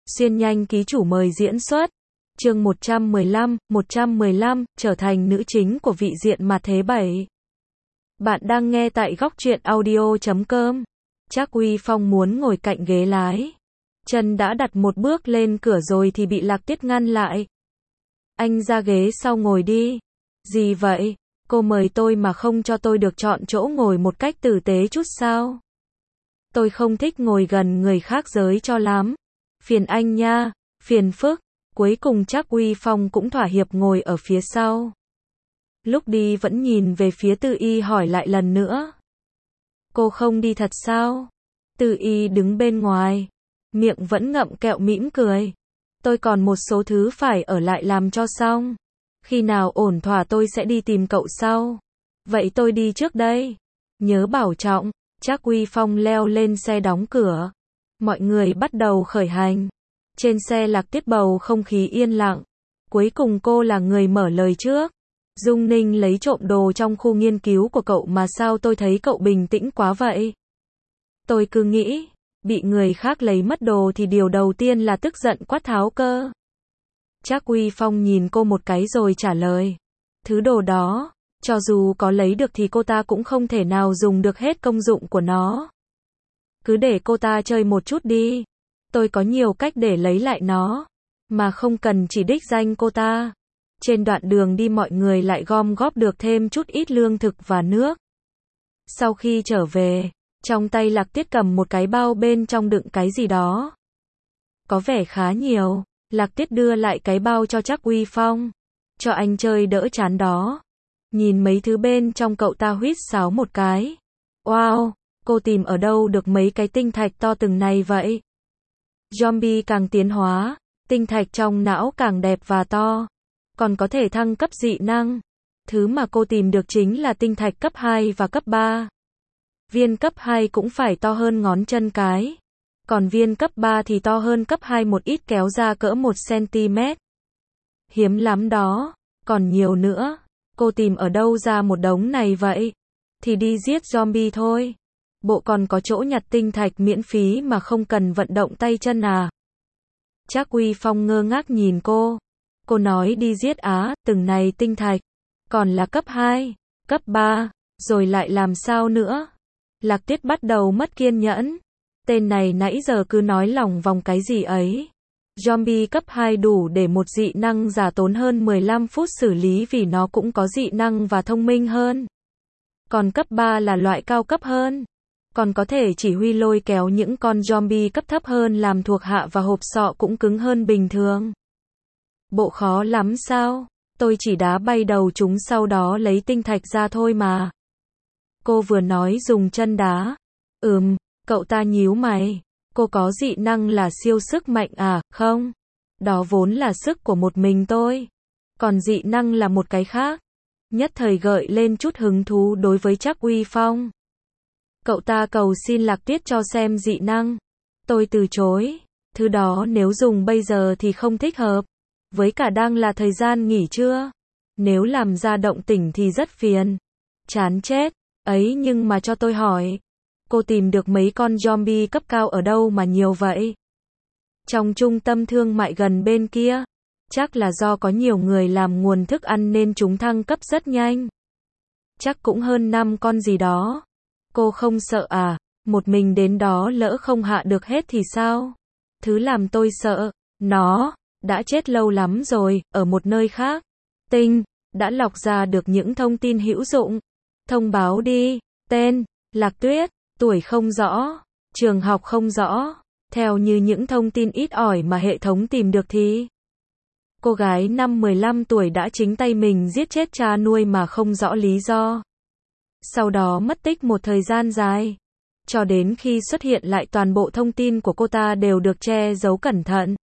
Xuyên nhanh ký chủ mời diễn xuất. Chương 115, trở thành nữ chính của vị diện mà thế 7. Bạn đang nghe tại góc truyện audio.com. Trác Uy Phong muốn ngồi cạnh ghế lái. Chân đã đặt một bước lên cửa rồi thì bị Lạc Tiết ngăn lại. Anh ra ghế sau ngồi đi. Gì vậy? Cô mời tôi mà không cho tôi được chọn chỗ ngồi một cách tử tế chút sao? Tôi không thích ngồi gần người khác giới cho lắm. Phiền anh nha, phiền phức. Cuối cùng Trác Uy Phong cũng thỏa hiệp ngồi ở phía sau. Lúc đi vẫn nhìn về phía Tư Y hỏi lại lần nữa. Cô không đi thật sao? Tư Y đứng bên ngoài, miệng vẫn ngậm kẹo mỉm cười. Tôi còn một số thứ phải ở lại làm cho xong. Khi nào ổn thỏa tôi sẽ đi tìm cậu sau. Vậy tôi đi trước đây. Nhớ bảo trọng. Trác Uy Phong leo lên xe đóng cửa. Mọi người bắt đầu khởi hành. Trên xe Lạc Tiết bầu không khí yên lặng. Cuối cùng cô là người mở lời trước. Dung Ninh lấy trộm đồ trong khu nghiên cứu của cậu mà sao tôi thấy cậu bình tĩnh quá vậy? Tôi cứ nghĩ, bị người khác lấy mất đồ thì điều đầu tiên là tức giận quát tháo cơ. Trác Uy Phong nhìn cô một cái rồi trả lời. Thứ đồ đó, cho dù có lấy được thì cô ta cũng không thể nào dùng được hết công dụng của nó. Cứ để cô ta chơi một chút đi. Tôi có nhiều cách để lấy lại nó, mà không cần chỉ đích danh cô ta. Trên đoạn đường đi mọi người lại gom góp được thêm chút ít lương thực và nước. Sau khi trở về, trong tay Lạc Tiết cầm một cái bao bên trong đựng cái gì đó. Có vẻ khá nhiều. Lạc Tiết đưa lại cái bao cho Trác Uy Phong. Cho anh chơi đỡ chán đó. Nhìn mấy thứ bên trong cậu ta huýt sáo một cái. Wow, cô tìm ở đâu được mấy cái tinh thạch to từng này vậy? Zombie càng tiến hóa, tinh thạch trong não càng đẹp và to. Còn có thể thăng cấp dị năng. Thứ mà cô tìm được chính là tinh thạch cấp 2 và cấp 3. Viên cấp 2 cũng phải to hơn ngón chân cái. Còn viên cấp 3 thì to hơn cấp 2 một ít, kéo ra cỡ 1 cm. Hiếm lắm đó. Còn nhiều nữa. Cô tìm ở đâu ra một đống này vậy? Thì đi giết zombie thôi. Bộ còn có chỗ nhặt tinh thạch miễn phí mà không cần vận động tay chân à? Trác Uy Phong ngơ ngác nhìn cô. Cô nói đi giết á, từng này tinh thạch. Còn là cấp 2, cấp 3, rồi lại làm sao nữa? Lạc Tiết bắt đầu mất kiên nhẫn. Tên này nãy giờ cứ nói lòng vòng cái gì ấy. Zombie cấp 2 đủ để một dị năng giả tốn hơn 15 phút xử lý vì nó cũng có dị năng và thông minh hơn. Còn cấp 3 là loại cao cấp hơn. Còn có thể chỉ huy lôi kéo những con zombie cấp thấp hơn làm thuộc hạ và hộp sọ cũng cứng hơn bình thường. Bộ khó lắm sao? Tôi chỉ đá bay đầu chúng sau đó lấy tinh thạch ra thôi mà. Cô vừa nói dùng chân đá. Cậu ta nhíu mày. Cô có dị năng là siêu sức mạnh à? Không. Đó vốn là sức của một mình tôi. Còn dị năng là một cái khác. Nhất thời gợi lên chút hứng thú đối với Trác Uy Phong. Cậu ta cầu xin Lạc Tiết cho xem dị năng. Tôi từ chối. Thứ đó nếu dùng bây giờ thì không thích hợp. Với cả đang là thời gian nghỉ trưa. Nếu làm ra động tĩnh thì rất phiền. Chán chết. Ấy nhưng mà cho tôi hỏi. Cô tìm được mấy con zombie cấp cao ở đâu mà nhiều vậy? Trong trung tâm thương mại gần bên kia. Chắc là do có nhiều người làm nguồn thức ăn nên chúng thăng cấp rất nhanh. Chắc cũng hơn 5 con gì đó. Cô không sợ à? Một mình đến đó lỡ không hạ được hết thì sao? Thứ làm tôi sợ. Nó đã chết lâu lắm rồi, ở một nơi khác. Tinh đã lọc ra được những thông tin hữu dụng. Thông báo đi. Tên Lạc Tuyết. Tuổi không rõ. Trường học không rõ. Theo như những thông tin ít ỏi mà hệ thống tìm được thì cô gái năm 15 tuổi đã chính tay mình giết chết cha nuôi mà không rõ lý do. Sau đó mất tích một thời gian dài. Cho đến khi xuất hiện lại toàn bộ thông tin của cô ta đều được che giấu cẩn thận.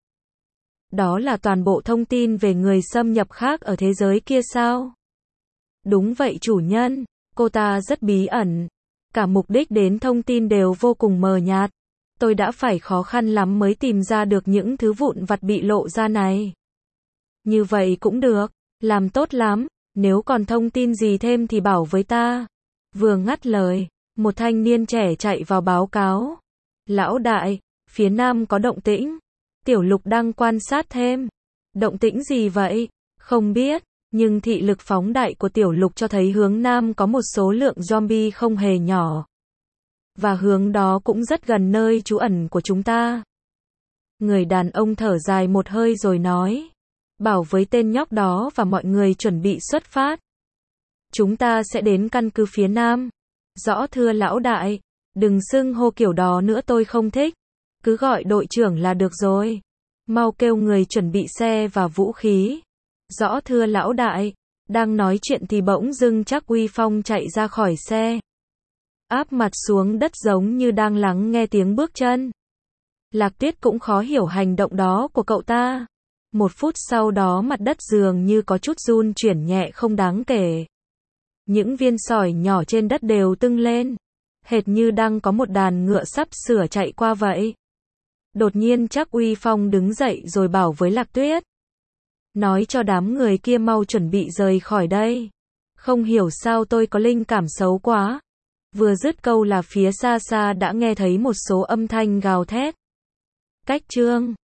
Đó là toàn bộ thông tin về người xâm nhập khác ở thế giới kia sao? Đúng vậy chủ nhân. Cô ta rất bí ẩn. Cả mục đích đến thông tin đều vô cùng mờ nhạt. Tôi đã phải khó khăn lắm mới tìm ra được những thứ vụn vặt bị lộ ra này. Như vậy cũng được. Làm tốt lắm. Nếu còn thông tin gì thêm thì bảo với ta. Vừa ngắt lời, một thanh niên trẻ chạy vào báo cáo. Lão đại, phía nam có động tĩnh. Tiểu Lục đang quan sát thêm. Động tĩnh gì vậy? Không biết, nhưng thị lực phóng đại của Tiểu Lục cho thấy hướng nam có một số lượng zombie không hề nhỏ. Và hướng đó cũng rất gần nơi trú ẩn của chúng ta. Người đàn ông thở dài một hơi rồi nói. Bảo với tên nhóc đó và mọi người chuẩn bị xuất phát. Chúng ta sẽ đến căn cứ phía nam. Rõ thưa lão đại. Đừng xưng hô kiểu đó nữa, tôi không thích. Cứ gọi đội trưởng là được rồi. Mau kêu người chuẩn bị xe và vũ khí. Rõ thưa lão đại. Đang nói chuyện thì bỗng dưng Trác Uy Phong chạy ra khỏi xe. Áp mặt xuống đất giống như đang lắng nghe tiếng bước chân. Lạc Tuyết cũng khó hiểu hành động đó của cậu ta. Một phút sau đó mặt đất dường như có chút run chuyển nhẹ không đáng kể. Những viên sỏi nhỏ trên đất đều tưng lên. Hệt như đang có một đàn ngựa sắp sửa chạy qua vậy. Đột nhiên Trác Uy Phong đứng dậy rồi bảo với Lạc Tuyết. Nói cho đám người kia mau chuẩn bị rời khỏi đây. Không hiểu sao tôi có linh cảm xấu quá. Vừa dứt câu là phía xa xa đã nghe thấy một số âm thanh gào thét. Cách chương